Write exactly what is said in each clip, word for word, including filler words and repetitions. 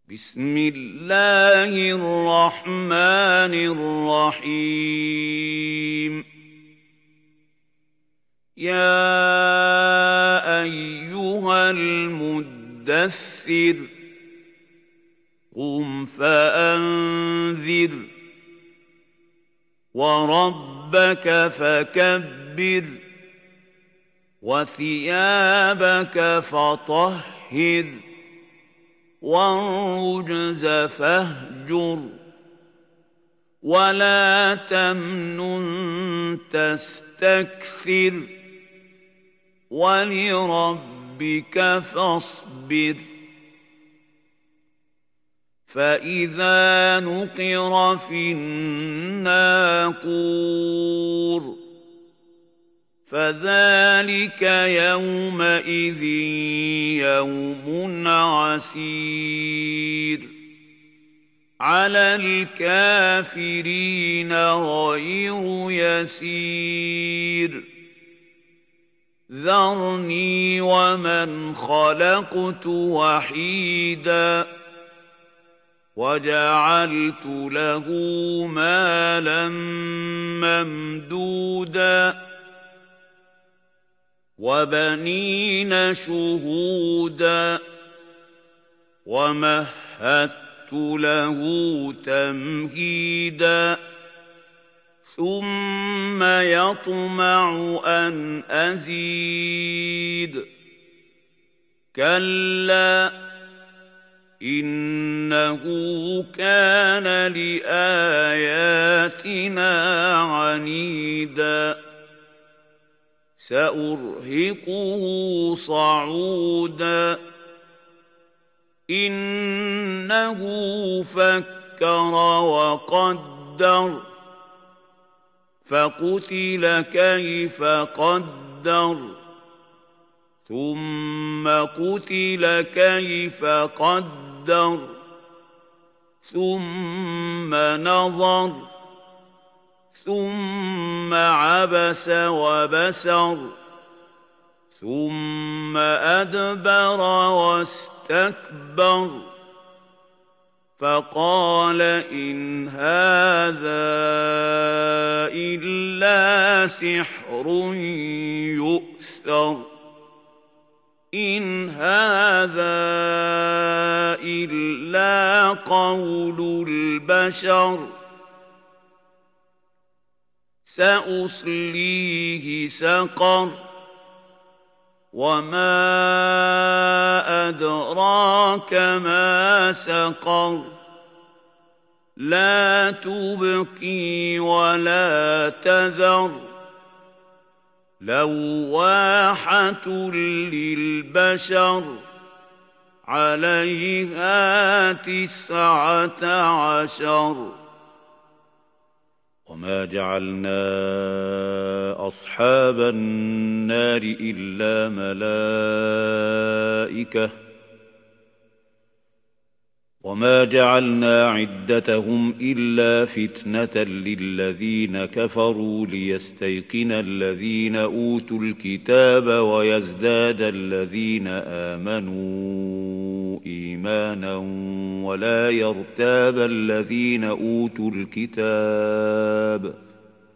بسم الله الرحمن الرحيم يا أيها المدثر قم فأنذر وربك فكبر وثيابك فطهر والرجز فاهجر ولا تمنن تستكثر ولربك فاصبر فإذا نقر في الناقور فذلك يومئذ يوم عسير على الكافرين غير يسير ذرني ومن خلقت وحيدا وجعلت له مالا ممدودا وبنين شهودا ومهدت له تمهيدا ثم يطمع أن أزيد كلا إنه كان لآياتنا عنيدا سأرهقه صعودا إنه فكر وقدر فقتل كيف قدر ثم قتل كيف قدر ثم نظر ثم عبس وبسر ثم أدبر واستكبر فقال إن هذا إلا سحر يؤثر إن هذا إلا قول البشر سأصليه سقر وما أدراك ما سقر لا تبقي ولا تذر لواحة للبشر عليها تسعة عشر وما جعلنا أصحاب النار إلا ملائكة وما جعلنا عدتهم إلا فتنة للذين كفروا ليستيقن الذين أوتوا الكتاب ويزداد الذين آمنوا إيمانا ولا يرتاب الذين أوتوا الكتاب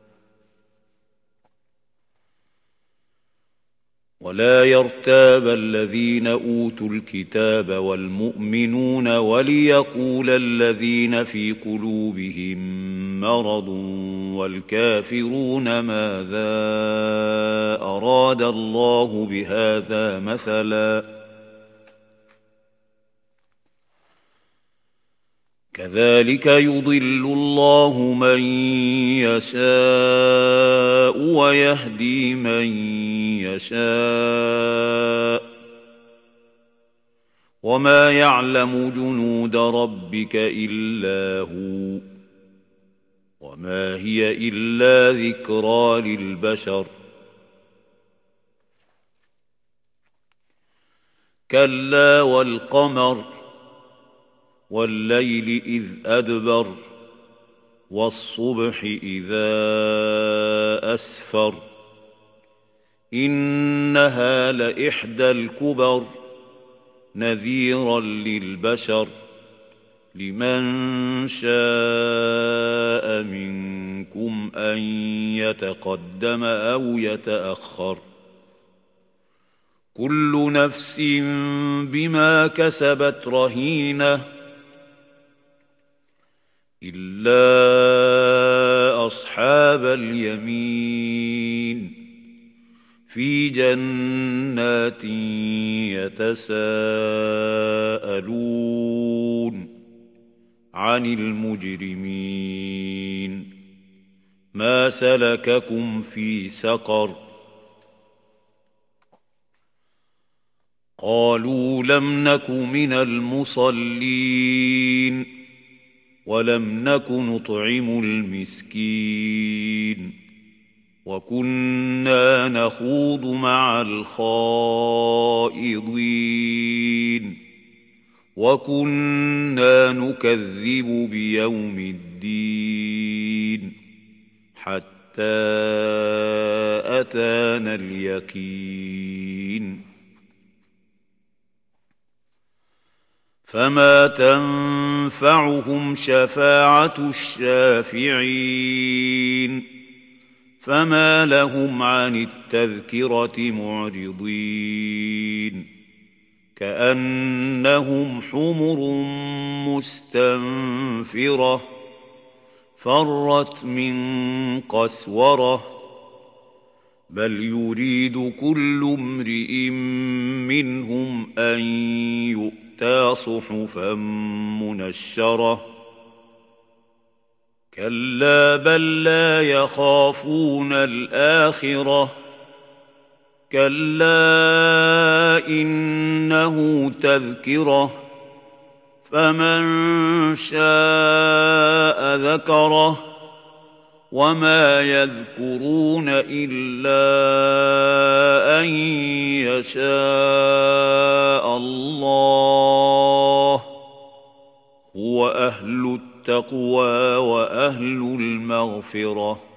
ولا يرتاب الذين أوتوا الكتاب والمؤمنون وليقول الذين في قلوبهم مرض والكافرون ماذا أراد الله بهذا مثلا كذلك يضل الله من يشاء ويهدي من يشاء وما يعلم جنود ربك إلا هو وما هي إلا ذكرى للبشر كلا والقمر والليل إذ أدبر والصبح إذا أسفر إنها لإحدى الكبر نذيرا للبشر لمن شاء منكم أن يتقدم أو يتأخر كل نفس بما كسبت رهينة إلا أصحاب اليمين في جنات يتساءلون عن المجرمين ما سلككم في سقر قالوا لم نك من المصلين ولم نك نطعم المسكين وكنا نخوض مع الخائضين وكنا نكذب بيوم الدين حتى أتانا اليقين فما تنفعهم شفاعة الشافعين فما لهم عن التذكرة معرضين كأنهم حمر مستنفرة فرت من قسورة بل يريد كل امرئ منهم أن يؤتى صحفا منشرة كلا بل لا يخافون الآخرة كلا إنه تذكرة فمن شاء ذكره وما يذكرون إلا أن يشاء الله هو أهل التقوى وأهل المغفرة